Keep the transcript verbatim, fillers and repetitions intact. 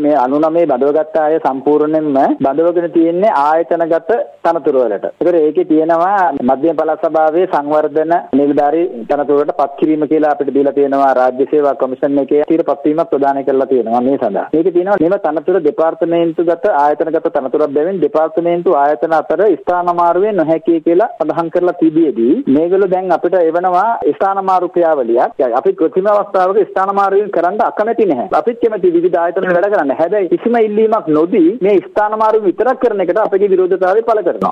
මේ අනූනමය බඳවගත්ත අය සම්පූර්ණයෙන්ම බඳවගෙන තියෙන්නේ ආයතනගත තනතුරු වලට. ඒතර ඒකේ තියෙනවා මධ්‍යම පළාත් සභාවේ සංවර්ධන නිලධාරී තනතුරට පත් කිරීම කියලා අපිට දීලා තියෙනවා රාජ්‍ය සේවා කොමිෂන් එකේ තීරපත් වීමක් ප්‍රදානය කරලා තියෙනවා මේ සඳහා. මේකේ තියෙනවා මෙව තනතුර දෙපාර්තමේන්තුගත ආයතනගත තනතුරක් බැවින් දෙපාර්තමේන්තු ආයතන අතර ස්ථානමාරුවේ නොහැකි කියලා සඳහන් කරලා තිබියදී මේගොල්ලෝ දැන් අපිට එවනවා ස්ථානමාරු ක්‍රියාවලියක්. අපි කෘත්‍රිම අවස්ථාවක ස්ථානමාරුවෙන් කරන්න අකමැති නැහැ. අපිත් කැමති විවිධ ආයතන වල වැඩ කරන්න. හැබැයි කිසිම ඉල්ලීමක් නොදී මේ ස්ථානමාරු විතරක් කරන එකට අපගේ විරෝධතාවය පළ කරනවා.